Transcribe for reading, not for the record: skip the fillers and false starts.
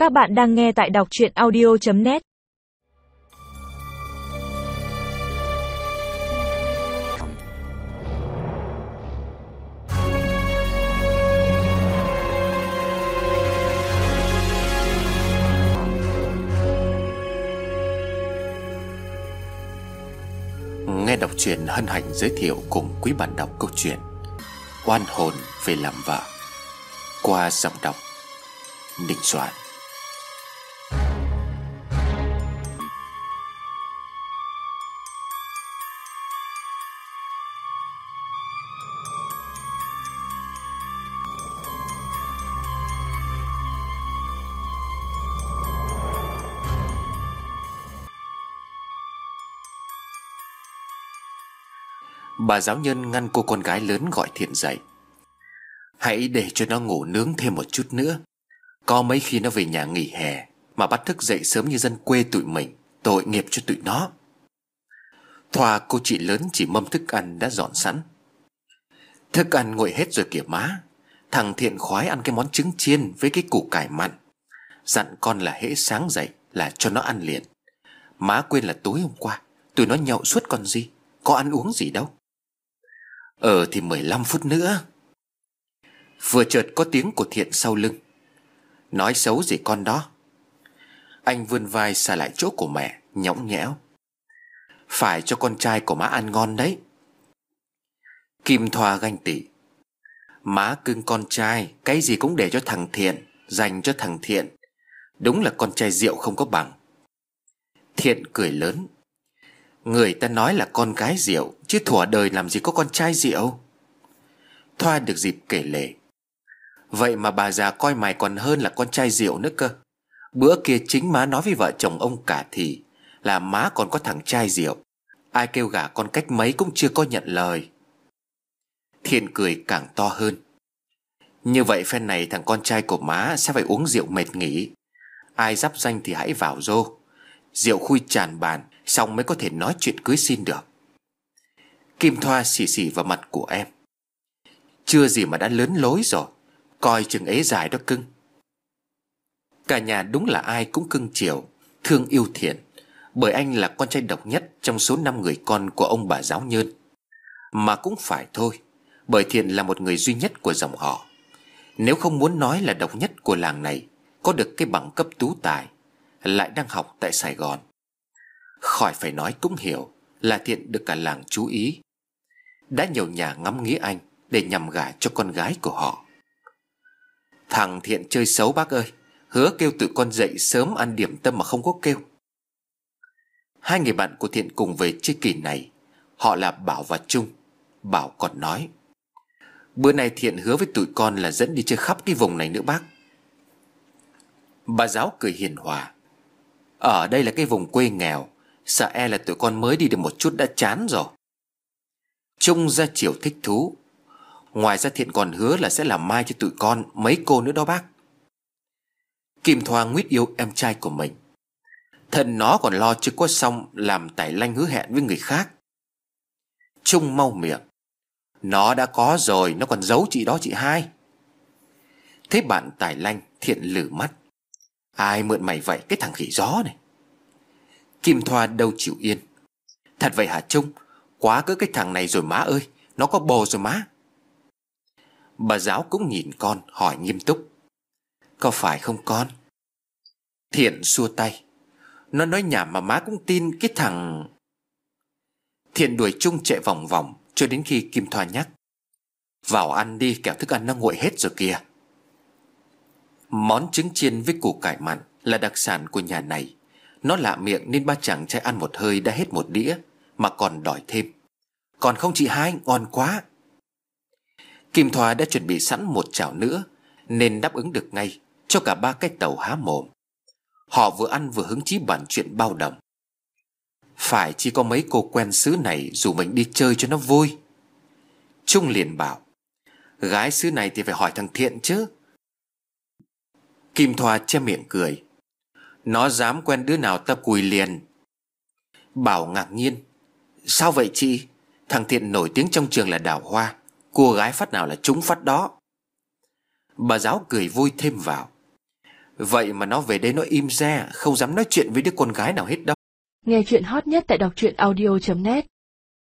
Các bạn đang nghe tại đọc truyện audio.net. Nghe đọc truyện hân hạnh giới thiệu cùng quý bạn đọc câu chuyện Oan hồn về làm vợ qua giọng đọc Đình Soạn. Bà giáo nhân ngăn cô con gái lớn gọi Thiện dậy. Hãy để cho nó ngủ nướng thêm một chút nữa. Có mấy khi nó về nhà nghỉ hè mà bắt thức dậy sớm như dân quê tụi mình, tội nghiệp cho tụi nó. Thoa cô chị lớn chỉ mâm thức ăn đã dọn sẵn. Thức ăn nguội hết rồi kìa má. Thằng Thiện khoái ăn cái món trứng chiên với cái củ cải mặn. Dặn con là hễ sáng dậy là cho nó ăn liền. Má quên là tối hôm qua tụi nó nhậu suốt còn gì, có ăn uống gì đâu. Thì 15 phút nữa. Vừa chợt có tiếng của Thiện sau lưng. Nói xấu gì con đó. Anh vươn vai xa lại chỗ của mẹ, nhõng nhẽo. Phải cho con trai của má ăn ngon đấy. Kim Thoa ganh tị. Má cưng con trai, cái gì cũng để cho thằng Thiện, dành cho thằng Thiện. Đúng là con trai rượu không có bằng. Thiện cười lớn. Người ta nói là con gái rượu, chứ thuở đời làm gì có con trai rượu. Thoa được dịp kể lể. Vậy mà bà già coi mày còn hơn là con trai rượu nữa cơ. Bữa kia chính má nói với vợ chồng ông cả thì là má còn có thằng trai rượu. Ai kêu gả con cách mấy cũng chưa có nhận lời. Thiện cười càng to hơn. Như vậy phen này thằng con trai của má sẽ phải uống rượu mệt nghỉ. Ai giáp danh thì hãy vào rô. Rượu khui tràn bàn, xong mới có thể nói chuyện cưới xin được. Kim Thoa xì xì vào mặt của em. Chưa gì mà đã lớn lối rồi, coi chừng ế dài đó cưng. Cả nhà đúng là ai cũng cưng chiều, thương yêu Thiện, bởi anh là con trai độc nhất trong số 5 người con của ông bà giáo nhân. Mà cũng phải thôi, bởi Thiện là một người duy nhất của dòng họ. Nếu không muốn nói là độc nhất của làng này, có được cái bằng cấp tú tài, lại đang học tại Sài Gòn. Khỏi phải nói cũng hiểu là Thiện được cả làng chú ý. Đã nhiều nhà ngắm nghía anh để nhằm gả cho con gái của họ. Thằng Thiện chơi xấu bác ơi, hứa kêu tụi con dậy sớm ăn điểm tâm mà không có kêu. Hai người bạn của Thiện cùng về chơi kỳ này. Họ là Bảo và Trung. Bảo còn nói, bữa nay Thiện hứa với tụi con là dẫn đi chơi khắp cái vùng này nữa bác. Bà giáo cười hiền hòa. Ở đây là cái vùng quê nghèo, sợ e là tụi con mới đi được một chút đã chán rồi. Trung ra chiều thích thú. Ngoài ra Thiện còn hứa là sẽ làm mai cho tụi con mấy cô nữa đó bác. Kim Thoa nguyết yêu em trai của mình. Thân nó còn lo chưa có xong làm tải lanh hứa hẹn với người khác. Trung mau miệng. Nó đã có rồi, nó còn giấu chị đó chị hai. Thế bạn tải lanh, Thiện lử mắt. Ai mượn mày vậy cái thằng khỉ gió này. Kim Thoa đâu chịu yên. Thật vậy hả Trung? Quá cỡ cái thằng này rồi má ơi, nó có bồ rồi má. Bà giáo cũng nhìn con hỏi nghiêm túc. Có phải không con? Thiện xua tay. Nó nói nhảm mà má cũng tin cái thằng... Thiện đuổi Trung chạy vòng vòng cho đến khi Kim Thoa nhắc. Vào ăn đi, kẻo thức ăn nó nguội hết rồi kìa. Món trứng chiên với củ cải mặn là đặc sản của nhà này. Nó lạ miệng nên ba chàng trai ăn một hơi đã hết một đĩa, mà còn đòi thêm. Còn không chị hai, ngon quá. Kim Thoa đã chuẩn bị sẵn một chảo nữa, nên đáp ứng được ngay cho cả ba cái tàu há mồm. Họ vừa ăn vừa hứng chí bàn chuyện bao đồng. Phải chỉ có mấy cô quen xứ này rủ mình đi chơi cho nó vui. Trung liền bảo, gái xứ này thì phải hỏi thằng Thiện chứ. Kim Thoa che miệng cười. Nó dám quen đứa nào ta cùi liền. Bảo ngạc nhiên. Sao vậy chị? Thằng Thiện nổi tiếng trong trường là đào hoa, cô gái phát nào là trúng phát đó. Bà giáo cười vui thêm vào. Vậy mà nó về đây nó im re, không dám nói chuyện với đứa con gái nào hết đâu. Nghe chuyện hot nhất tại đọc truyện audio.net.